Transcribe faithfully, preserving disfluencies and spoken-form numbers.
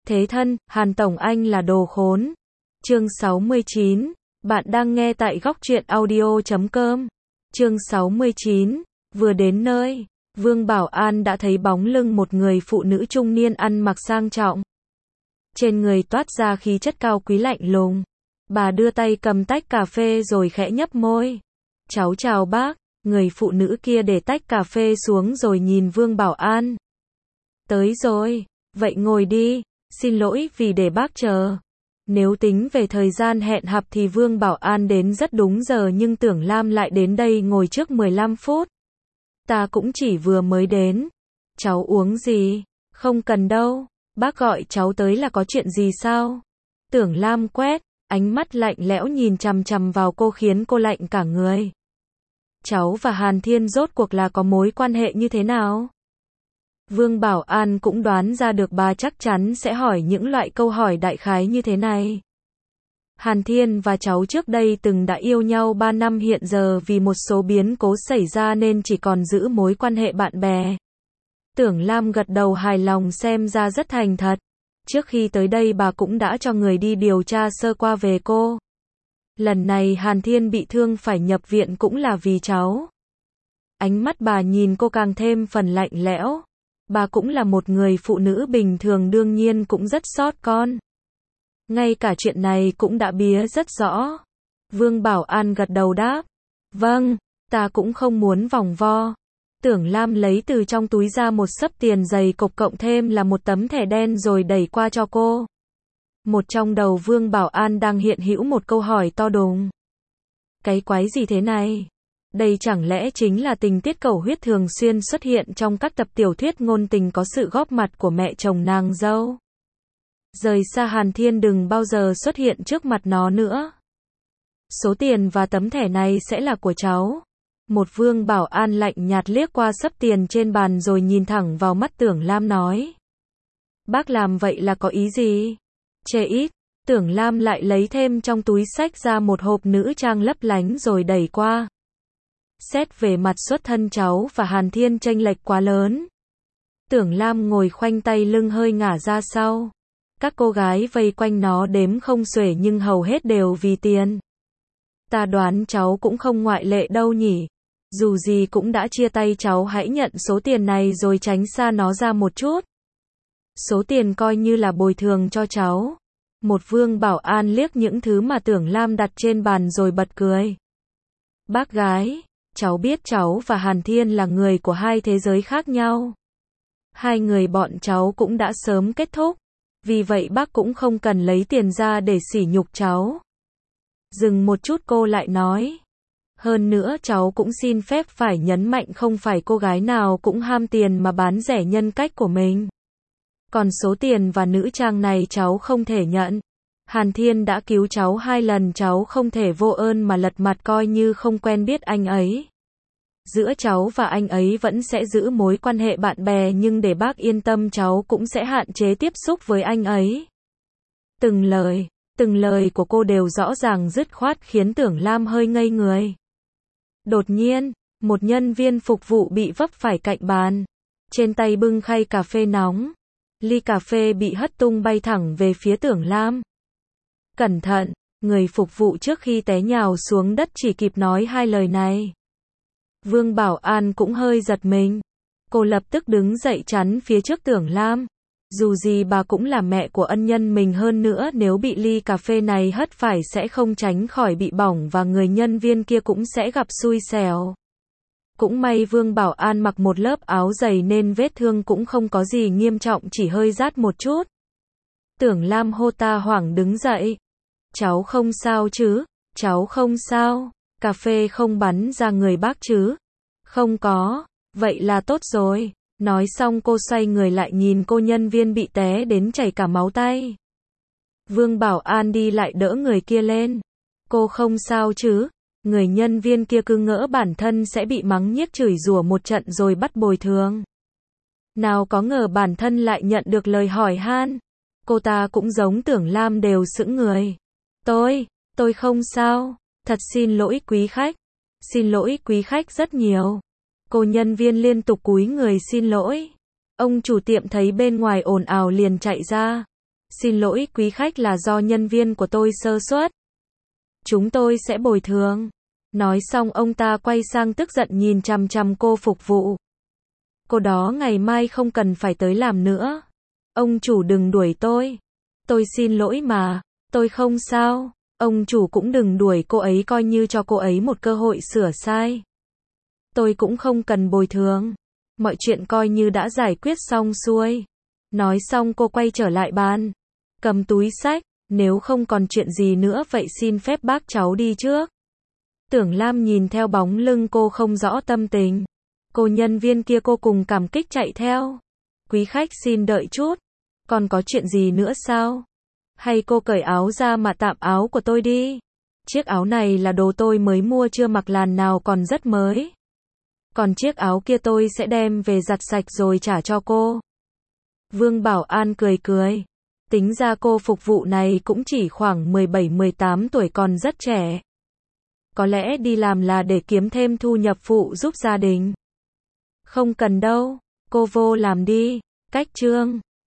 Thế thân, Hàn Tổng Anh là đồ khốn. Chương sáu mươi chín. Bạn đang nghe tại góc truyện audio chấm com. Chương sáu mươi chín. Vừa đến nơi, Vương Bảo An đã thấy bóng lưng một người phụ nữ trung niên ăn mặc sang trọng. Trên người toát ra khí chất cao quý lạnh lùng. Bà đưa tay cầm tách cà phê rồi khẽ nhấp môi. Cháu chào bác. Người phụ nữ kia để tách cà phê xuống rồi nhìn Vương Bảo An. Tới rồi, vậy ngồi đi, xin lỗi vì để bác chờ. Nếu tính về thời gian hẹn họp thì Vương Bảo An đến rất đúng giờ nhưng Tưởng Lam lại đến đây ngồi trước mười lăm phút. Ta cũng chỉ vừa mới đến. Cháu uống gì? Không cần đâu, bác gọi cháu tới là có chuyện gì sao? Tưởng Lam quét, ánh mắt lạnh lẽo nhìn chằm chằm vào cô khiến cô lạnh cả người. Cháu và Hàn Thiên rốt cuộc là có mối quan hệ như thế nào? Vương Bảo An cũng đoán ra được bà chắc chắn sẽ hỏi những loại câu hỏi đại khái như thế này. Hàn Thiên và cháu trước đây từng đã yêu nhau ba năm, hiện giờ vì một số biến cố xảy ra nên chỉ còn giữ mối quan hệ bạn bè. Tưởng Lam gật đầu hài lòng, xem ra rất thành thật. Trước khi tới đây bà cũng đã cho người đi điều tra sơ qua về cô. Lần này Hàn Thiên bị thương phải nhập viện cũng là vì cháu. Ánh mắt bà nhìn cô càng thêm phần lạnh lẽo. Bà cũng là một người phụ nữ bình thường, đương nhiên cũng rất xót con. Ngay cả chuyện này cũng đã bía rất rõ. Vương Bảo An gật đầu đáp. Vâng, ta cũng không muốn vòng vo. Tưởng Lam lấy từ trong túi ra một xấp tiền dày cộc cộng thêm là một tấm thẻ đen rồi đẩy qua cho cô. Một trong đầu Vương Bảo An đang hiện hữu một câu hỏi to đùng. Cái quái gì thế này? Đây chẳng lẽ chính là tình tiết cầu huyết thường xuyên xuất hiện trong các tập tiểu thuyết ngôn tình có sự góp mặt của mẹ chồng nàng dâu? Rời xa Hàn Thiên, đừng bao giờ xuất hiện trước mặt nó nữa. Số tiền và tấm thẻ này sẽ là của cháu. Một Vương Bảo An lạnh nhạt liếc qua xấp tiền trên bàn rồi nhìn thẳng vào mắt Tưởng Lam nói. Bác làm vậy là có ý gì? Chê ít. Tưởng Lam lại lấy thêm trong túi xách ra một hộp nữ trang lấp lánh rồi đẩy qua. Xét về mặt xuất thân cháu và Hàn Thiên chênh lệch quá lớn. Tưởng Lam ngồi khoanh tay lưng hơi ngả ra sau. Các cô gái vây quanh nó đếm không xuể nhưng hầu hết đều vì tiền. Ta đoán cháu cũng không ngoại lệ đâu nhỉ. Dù gì cũng đã chia tay, cháu hãy nhận số tiền này rồi tránh xa nó ra một chút. Số tiền coi như là bồi thường cho cháu. Một Vương Bảo An liếc những thứ mà Tưởng Lam đặt trên bàn rồi bật cười. Bác gái, cháu biết cháu và Hàn Thiên là người của hai thế giới khác nhau. Hai người bọn cháu cũng đã sớm kết thúc. Vì vậy bác cũng không cần lấy tiền ra để sỉ nhục cháu. Dừng một chút cô lại nói. Hơn nữa cháu cũng xin phép phải nhấn mạnh không phải cô gái nào cũng ham tiền mà bán rẻ nhân cách của mình. Còn số tiền và nữ trang này cháu không thể nhận. Hàn Thiên đã cứu cháu hai lần, cháu không thể vô ơn mà lật mặt coi như không quen biết anh ấy. Giữa cháu và anh ấy vẫn sẽ giữ mối quan hệ bạn bè, nhưng để bác yên tâm cháu cũng sẽ hạn chế tiếp xúc với anh ấy. Từng lời, từng lời của cô đều rõ ràng dứt khoát khiến Tưởng Lam hơi ngây người. Đột nhiên, một nhân viên phục vụ bị vấp phải cạnh bàn. Trên tay bưng khay cà phê nóng. Ly cà phê bị hất tung bay thẳng về phía Tưởng Lam. Cẩn thận, người phục vụ trước khi té nhào xuống đất chỉ kịp nói hai lời này. Vương Bảo An cũng hơi giật mình. Cô lập tức đứng dậy chắn phía trước Tưởng Lam. Dù gì bà cũng là mẹ của ân nhân mình, hơn nữa nếu bị ly cà phê này hất phải sẽ không tránh khỏi bị bỏng và người nhân viên kia cũng sẽ gặp xui xẻo. Cũng may Vương Bảo An mặc một lớp áo dày nên vết thương cũng không có gì nghiêm trọng, chỉ hơi rát một chút. Tưởng Lam hô ta hoảng đứng dậy. Cháu không sao chứ? Cháu không sao. Cà phê không bắn ra người bác chứ? Không có. Vậy là tốt rồi. Nói xong cô xoay người lại nhìn cô nhân viên bị té đến chảy cả máu tay. Vương Bảo An đi lại đỡ người kia lên. Cô không sao chứ? Người nhân viên kia cứ ngỡ bản thân sẽ bị mắng nhiếc chửi rủa một trận rồi bắt bồi thường. Nào có ngờ bản thân lại nhận được lời hỏi han. Cô ta cũng giống Tưởng Lam đều sững người. Tôi, tôi không sao. Thật xin lỗi quý khách. Xin lỗi quý khách rất nhiều. Cô nhân viên liên tục cúi người xin lỗi. Ông chủ tiệm thấy bên ngoài ồn ào liền chạy ra. Xin lỗi quý khách, là do nhân viên của tôi sơ suất. Chúng tôi sẽ bồi thường. Nói xong ông ta quay sang tức giận nhìn chằm chằm cô phục vụ. Cô đó ngày mai không cần phải tới làm nữa. Ông chủ đừng đuổi tôi. Tôi xin lỗi mà. Tôi không sao. Ông chủ cũng đừng đuổi cô ấy, coi như cho cô ấy một cơ hội sửa sai. Tôi cũng không cần bồi thường. Mọi chuyện coi như đã giải quyết xong xuôi. Nói xong cô quay trở lại bàn. Cầm túi xách. Nếu không còn chuyện gì nữa vậy xin phép bác cháu đi trước. Tưởng Lam nhìn theo bóng lưng cô không rõ tâm tình. Cô nhân viên kia cô cùng cảm kích chạy theo. Quý khách xin đợi chút. Còn có chuyện gì nữa sao? Hay cô cởi áo ra mà tạm áo của tôi đi. Chiếc áo này là đồ tôi mới mua, chưa mặc lần nào, còn rất mới. Còn chiếc áo kia tôi sẽ đem về giặt sạch rồi trả cho cô. Vương Bảo An cười cười. Tính ra cô phục vụ này cũng chỉ khoảng mười bảy mười tám tuổi, còn rất trẻ. Có lẽ đi làm là để kiếm thêm thu nhập phụ giúp gia đình. Không cần đâu, cô vô làm đi. Cách chương